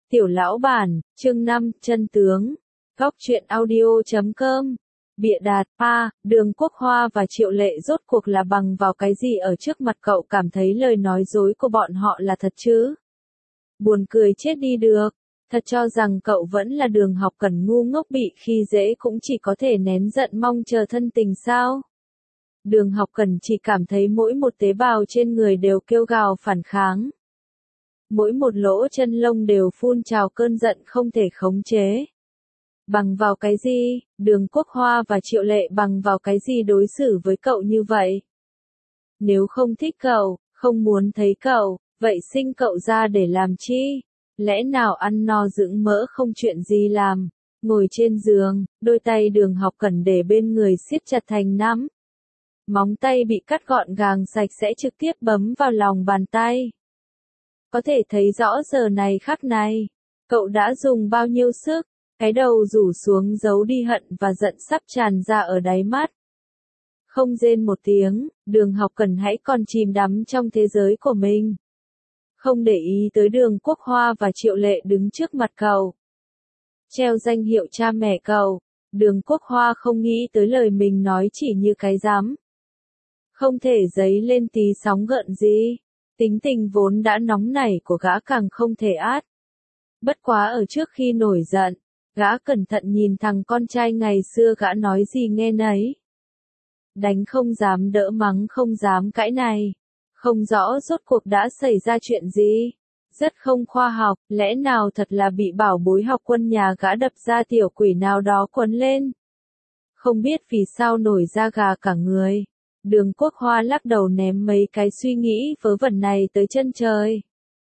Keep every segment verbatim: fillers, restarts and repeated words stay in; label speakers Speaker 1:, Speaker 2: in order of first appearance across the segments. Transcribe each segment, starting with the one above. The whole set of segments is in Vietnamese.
Speaker 1: Tiểu lão bản, chương năm, chân tướng. Góc truyện audio chấm com. Bịa đặt, pa, Đường Quốc Hoa và Triệu Lệ rốt cuộc là bằng vào cái gì ở trước mặt cậu cảm thấy lời nói dối của bọn họ là thật chứ? Buồn cười chết đi được. Thật cho rằng cậu vẫn là Đường Học Cẩn ngu ngốc bị khi dễ cũng chỉ có thể nén giận mong chờ thân tình sao? Đường Học Cẩn chỉ cảm thấy mỗi một tế bào trên người đều kêu gào phản kháng. Mỗi một lỗ chân lông đều phun trào cơn giận không thể khống chế. Bằng vào cái gì, Đường Quốc Hoa và Triệu Lệ bằng vào cái gì đối xử với cậu như vậy? Nếu không thích cậu, không muốn thấy cậu, vậy sinh cậu ra để làm chi? Lẽ nào ăn no dưỡng mỡ không chuyện gì làm? Ngồi trên giường, đôi tay Đường Học Cẩn để bên người siết chặt thành nắm. Móng tay bị cắt gọn gàng sạch sẽ trực tiếp bấm vào lòng bàn tay. Có thể thấy rõ giờ này khắc này, cậu đã dùng bao nhiêu sức, cái đầu rủ xuống giấu đi hận và giận sắp tràn ra ở đáy mắt. Không rên một tiếng, Đường Học Cẩn hãy còn chìm đắm trong thế giới của mình. Không để ý tới Đường Quốc Hoa và Triệu Lệ đứng trước mặt cậu. Treo danh hiệu cha mẹ cậu, Đường Quốc Hoa không nghĩ tới lời mình nói chỉ như cái dám. Không thể dấy lên tí sóng gợn gì. Tính tình vốn đã nóng nảy của gã càng không thể át. Bất quá ở trước khi nổi giận, gã cẩn thận nhìn thằng con trai ngày xưa gã nói gì nghe nấy. Đánh không dám đỡ mắng không dám cãi này. Không rõ rốt cuộc đã xảy ra chuyện gì. Rất không khoa học, lẽ nào thật là bị bảo bối học quân nhà gã đập ra tiểu quỷ nào đó quấn lên. Không biết vì sao nổi da gà cả người. Đường Quốc Hoa lắc đầu ném mấy cái suy nghĩ vớ vẩn này tới chân trời.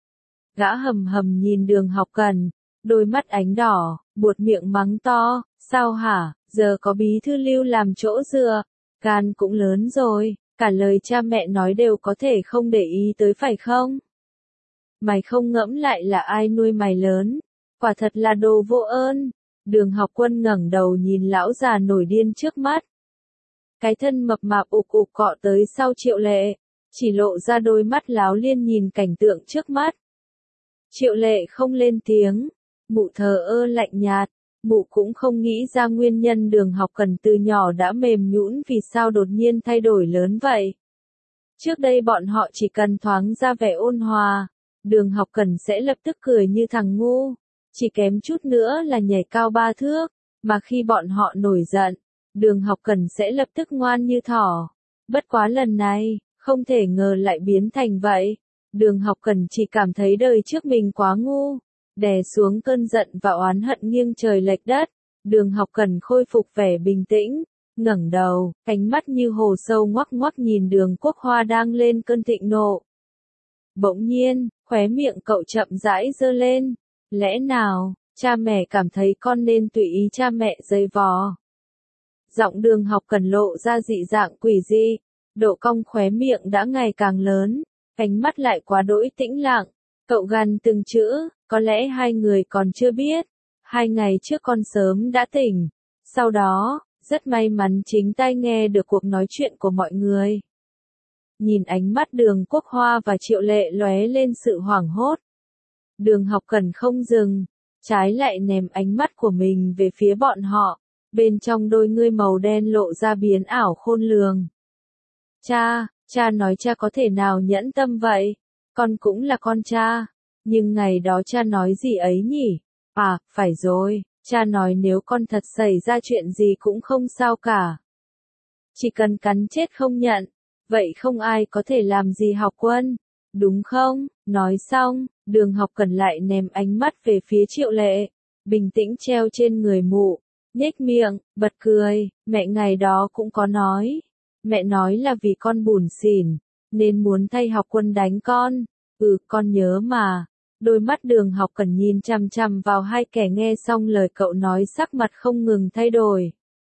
Speaker 1: Gã hầm hầm nhìn Đường Học Cẩn, đôi mắt ánh đỏ, buột miệng mắng to, sao hả, giờ có bí thư Lưu làm chỗ dựa, gan cũng lớn rồi, cả lời cha mẹ nói đều có thể không để ý tới phải không? Mày không ngẫm lại là ai nuôi mày lớn, quả thật là đồ vô ơn. Đường Học Quân ngẩng đầu nhìn lão già nổi điên trước mắt. Cái thân mập mạp ục ục cọ tới sau Triệu Lệ, chỉ lộ ra đôi mắt láo liên nhìn cảnh tượng trước mắt. Triệu Lệ không lên tiếng, mụ thờ ơ lạnh nhạt, mụ cũng không nghĩ ra nguyên nhân Đường Học Cẩn từ nhỏ đã mềm nhũn vì sao đột nhiên thay đổi lớn vậy. Trước đây bọn họ chỉ cần thoáng ra vẻ ôn hòa, Đường Học Cẩn sẽ lập tức cười như thằng ngu, chỉ kém chút nữa là nhảy cao ba thước, mà khi bọn họ nổi giận, Đường Học Cẩn sẽ lập tức ngoan như thỏ. Bất quá lần này, không thể ngờ lại biến thành vậy. Đường Học Cẩn chỉ cảm thấy đời trước mình quá ngu. Đè xuống cơn giận và oán hận nghiêng trời lệch đất. Đường Học Cẩn khôi phục vẻ bình tĩnh, ngẩng đầu, cánh mắt như hồ sâu ngoắc ngoắc nhìn Đường Quốc Hoa đang lên cơn thịnh nộ. Bỗng nhiên, khóe miệng cậu chậm rãi giơ lên. Lẽ nào, cha mẹ cảm thấy con nên tùy ý cha mẹ giày vò? Giọng Đường Học Cẩn lộ ra dị dạng quỷ dị, độ cong khóe miệng đã ngày càng lớn, cánh mắt lại quá đỗi tĩnh lặng. Cậu gằn từng chữ, có lẽ hai người còn chưa biết. Hai ngày trước con sớm đã tỉnh. Sau đó, rất may mắn chính tai nghe được cuộc nói chuyện của mọi người. Nhìn ánh mắt Đường Quốc Hoa và Triệu Lệ lóe lên sự hoảng hốt. Đường Học Cẩn không dừng, trái lại ném ánh mắt của mình về phía bọn họ. Bên trong đôi ngươi màu đen lộ ra biến ảo khôn lường. Cha, cha nói cha có thể nào nhẫn tâm vậy? Con cũng là con cha. Nhưng ngày đó cha nói gì ấy nhỉ? À, phải rồi, cha nói nếu con thật xảy ra chuyện gì cũng không sao cả. Chỉ cần cắn chết không nhận, vậy không ai có thể làm gì Học Quân, đúng không? Nói xong, Đường Học Cẩn lại ném ánh mắt về phía Triệu Lệ, bình tĩnh treo trên người mụ. Nhếch miệng, bật cười, mẹ ngày đó cũng có nói. Mẹ nói là vì con bủn xỉn, nên muốn thay Học Quân đánh con. Ừ, con nhớ mà. Đôi mắt Đường Học Cẩn nhìn chằm chằm vào hai kẻ nghe xong lời cậu nói sắc mặt không ngừng thay đổi.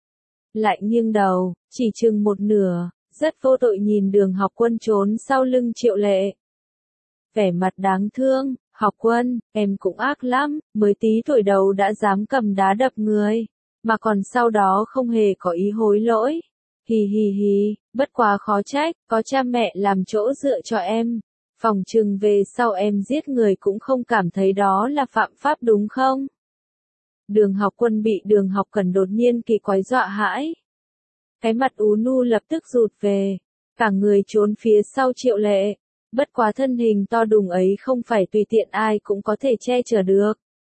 Speaker 1: Lại nghiêng đầu, chỉ chừng một nửa, rất vô tội nhìn Đường Học Quân trốn sau lưng Triệu Lệ. Vẻ mặt đáng thương. Học Quân, em cũng ác lắm, mới tí tuổi đầu đã dám cầm đá đập người. Mà còn sau đó không hề có ý hối lỗi. Hì hì hì, bất quá khó trách, có cha mẹ làm chỗ dựa cho em. Phòng chừng về sau em giết người cũng không cảm thấy đó là phạm pháp đúng không? Đường Học Quân bị Đường Học Cẩn đột nhiên kỳ quái dọa hãi. Cái mặt ú nu lập tức rụt về, cả người trốn phía sau Triệu Lệ. Bất quá thân hình to đùng ấy không phải tùy tiện ai cũng có thể che chở được.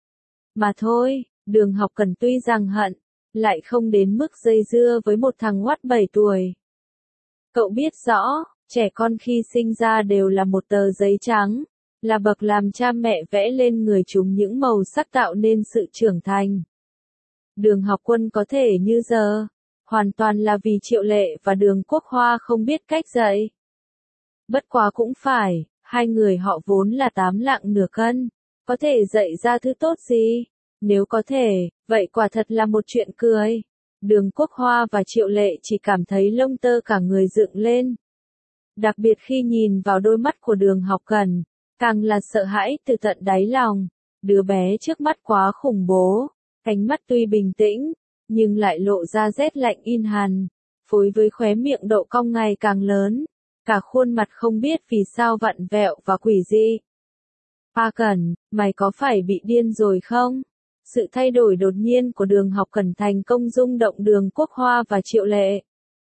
Speaker 1: Mà thôi, Đường Học Cẩn tuy rằng hận, lại không đến mức dây dưa với một thằng hoắt bảy tuổi. Cậu biết rõ, trẻ con khi sinh ra đều là một tờ giấy trắng, là bậc làm cha mẹ vẽ lên người chúng những màu sắc tạo nên sự trưởng thành. Đường Học Quân có thể như giờ, hoàn toàn là vì Triệu Lệ và Đường Quốc Hoa không biết cách dạy. Bất quá cũng phải, hai người họ vốn là tám lạng nửa cân, có thể dạy ra thứ tốt gì? Nếu có thể, vậy quả thật là một chuyện cười. Đường Quốc Hoa và Triệu Lệ chỉ cảm thấy lông tơ cả người dựng lên. Đặc biệt khi nhìn vào đôi mắt của Đường Học Cẩn, càng là sợ hãi từ tận đáy lòng. Đứa bé trước mắt quá khủng bố, cánh mắt tuy bình tĩnh, nhưng lại lộ ra rét lạnh in hằn, phối với khóe miệng độ cong ngày càng lớn, cả khuôn mặt không biết vì sao vặn vẹo và quỷ dị. Pa Cẩn, mày có phải bị điên rồi không? Sự thay đổi đột nhiên của Đường Học Cẩn thành công rung động Đường Quốc Hoa và Triệu Lệ.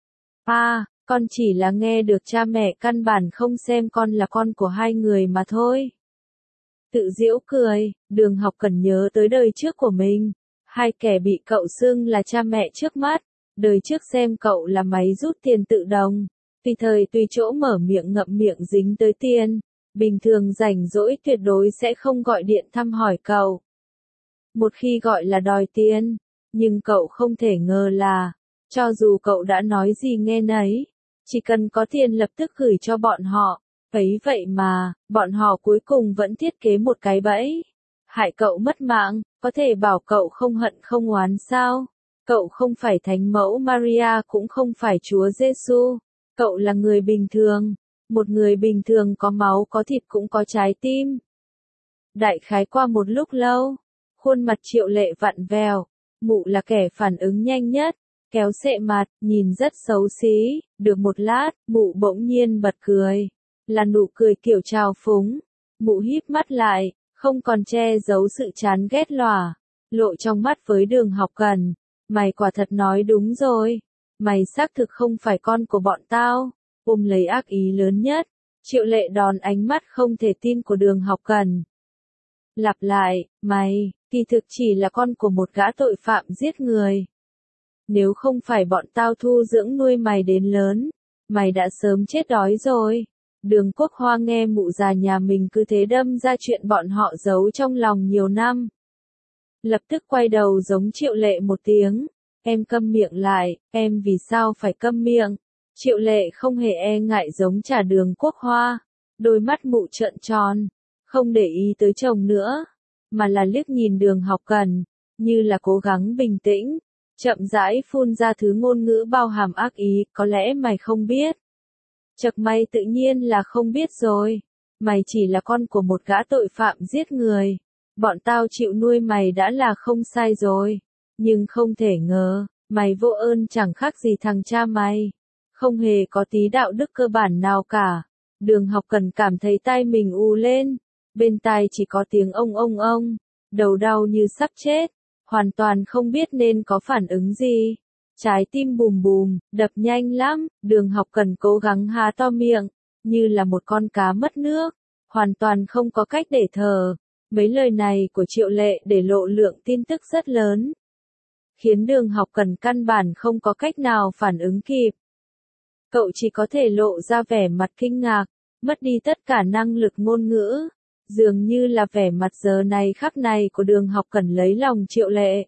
Speaker 1: Pa, con chỉ là nghe được cha mẹ căn bản không xem con là con của hai người mà thôi. Tự giễu cười, Đường Học Cẩn nhớ tới đời trước của mình. Hai kẻ bị cậu xưng là cha mẹ trước mắt, đời trước xem cậu là máy rút tiền tự động, tùy thời tùy chỗ mở miệng ngậm miệng dính tới tiền, bình thường rảnh rỗi tuyệt đối sẽ không gọi điện thăm hỏi cậu. Một khi gọi là đòi tiền, nhưng cậu không thể ngờ là, cho dù cậu đã nói gì nghe nấy, chỉ cần có tiền lập tức gửi cho bọn họ, ấy vậy mà, bọn họ cuối cùng vẫn thiết kế một cái bẫy. Hại cậu mất mạng, có thể bảo cậu không hận không oán sao? Cậu không phải Thánh Mẫu Maria cũng không phải Chúa Giêsu, cậu là người bình thường, một người bình thường có máu có thịt cũng có trái tim. Đại khái qua một lúc lâu, khuôn mặt Triệu Lệ vặn vẹo, mụ là kẻ phản ứng nhanh nhất, kéo xệ mặt, nhìn rất xấu xí, được một lát, mụ bỗng nhiên bật cười, là nụ cười kiểu trào phúng, mụ híp mắt lại. Không còn che giấu sự chán ghét lòa, lộ trong mắt với Đường Học Cẩn, mày quả thật nói đúng rồi, mày xác thực không phải con của bọn tao, ôm lấy ác ý lớn nhất, Triệu Lệ đòn ánh mắt không thể tin của Đường Học Cẩn. Lặp lại, mày, kỳ thực chỉ là con của một gã tội phạm giết người. Nếu không phải bọn tao thu dưỡng nuôi mày đến lớn, mày đã sớm chết đói rồi. Đường Quốc Hoa nghe mụ già nhà mình cứ thế đâm ra chuyện bọn họ giấu trong lòng nhiều năm. Lập tức quay đầu giống Triệu Lệ một tiếng, em câm miệng lại, em vì sao phải câm miệng? Triệu Lệ không hề e ngại giống trả Đường Quốc Hoa, đôi mắt mụ trợn tròn, không để ý tới chồng nữa, mà là liếc nhìn Đường Học Cẩn, như là cố gắng bình tĩnh, chậm rãi phun ra thứ ngôn ngữ bao hàm ác ý, có lẽ mày không biết. Chật mày tự nhiên là không biết rồi, mày chỉ là con của một gã tội phạm giết người, bọn tao chịu nuôi mày đã là không sai rồi, nhưng không thể ngờ, mày vô ơn chẳng khác gì thằng cha mày, không hề có tí đạo đức cơ bản nào cả. Đường Học Cẩn cảm thấy tai mình u lên, bên tai chỉ có tiếng ông ông ông, đầu đau như sắp chết, hoàn toàn không biết nên có phản ứng gì. Trái tim bùm bùm, đập nhanh lắm, Đường Học Cẩn cố gắng há to miệng, như là một con cá mất nước, hoàn toàn không có cách để thở. Mấy lời này của Triệu Lệ để lộ lượng tin tức rất lớn, khiến Đường Học Cẩn căn bản không có cách nào phản ứng kịp. Cậu chỉ có thể lộ ra vẻ mặt kinh ngạc, mất đi tất cả năng lực ngôn ngữ, dường như là vẻ mặt giờ này khắc này của Đường Học Cẩn lấy lòng Triệu Lệ.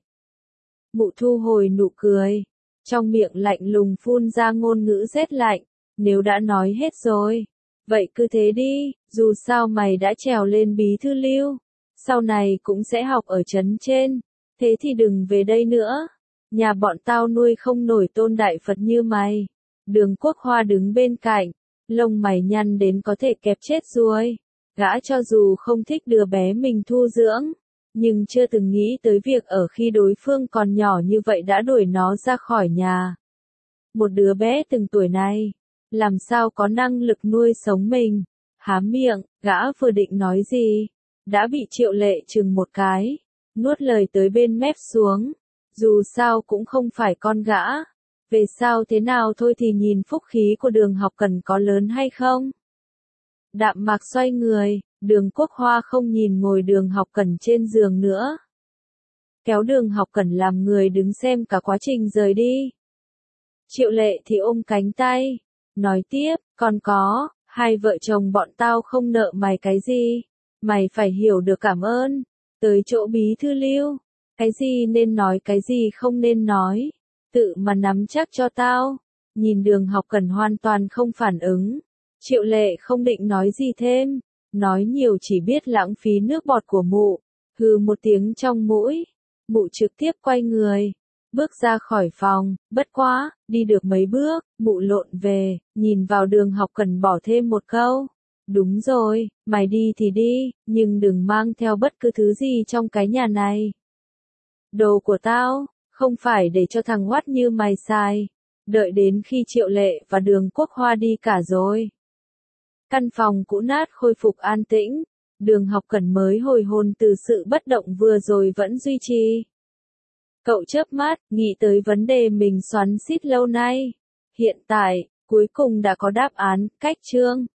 Speaker 1: Mụ thu hồi nụ cười, trong miệng lạnh lùng phun ra ngôn ngữ rét lạnh, nếu đã nói hết rồi, vậy cứ thế đi, dù sao mày đã trèo lên bí thư lưu, sau này cũng sẽ học ở trấn trên, thế thì đừng về đây nữa, nhà bọn tao nuôi không nổi tôn đại Phật như mày. Đường Quốc Hoa đứng bên cạnh, lông mày nhăn đến có thể kẹp chết ruồi, gã cho dù không thích đứa bé mình thu dưỡng, nhưng chưa từng nghĩ tới việc ở khi đối phương còn nhỏ như vậy đã đuổi nó ra khỏi nhà. Một đứa bé từng tuổi này, làm sao có năng lực nuôi sống mình, Há miệng, gã vừa định nói gì, đã bị Triệu Lệ chừng một cái, nuốt lời tới bên mép xuống. Dù sao cũng không phải con gã. Về sao thế nào thôi thì nhìn phúc khí của Đường Học Cẩn có lớn hay không. Đạm Mạc xoay người, Đường Quốc Hoa không nhìn ngồi Đường Học Cẩn trên giường nữa. Kéo Đường Học Cẩn làm người đứng xem cả quá trình rời đi. Triệu Lệ thì ôm cánh tay, nói tiếp, còn có, hai vợ chồng bọn tao không nợ mày cái gì, mày phải hiểu được cảm ơn. Tới chỗ bí thư Lưu, cái gì nên nói cái gì không nên nói, tự mà nắm chắc cho tao. Nhìn Đường Học Cẩn hoàn toàn không phản ứng, Triệu Lệ không định nói gì thêm, nói nhiều chỉ biết lãng phí nước bọt của mụ, hừ một tiếng trong mũi, mụ trực tiếp quay người, bước ra khỏi phòng. Bất quá, đi được mấy bước, mụ lộn về, nhìn vào Đường Học Cẩn bỏ thêm một câu. Đúng rồi, mày đi thì đi, nhưng đừng mang theo bất cứ thứ gì trong cái nhà này. Đồ của tao, không phải để cho thằng oát như mày xài. Đợi đến khi Triệu Lệ và Đường Quốc Hoa đi cả rồi. Căn phòng cũ nát khôi phục an tĩnh, Đường Học Cẩn mới hồi hồn từ sự bất động vừa rồi vẫn duy trì. Cậu chớp mắt, nghĩ tới vấn đề mình xoắn xít lâu nay. Hiện tại, cuối cùng đã có đáp án, cách chương.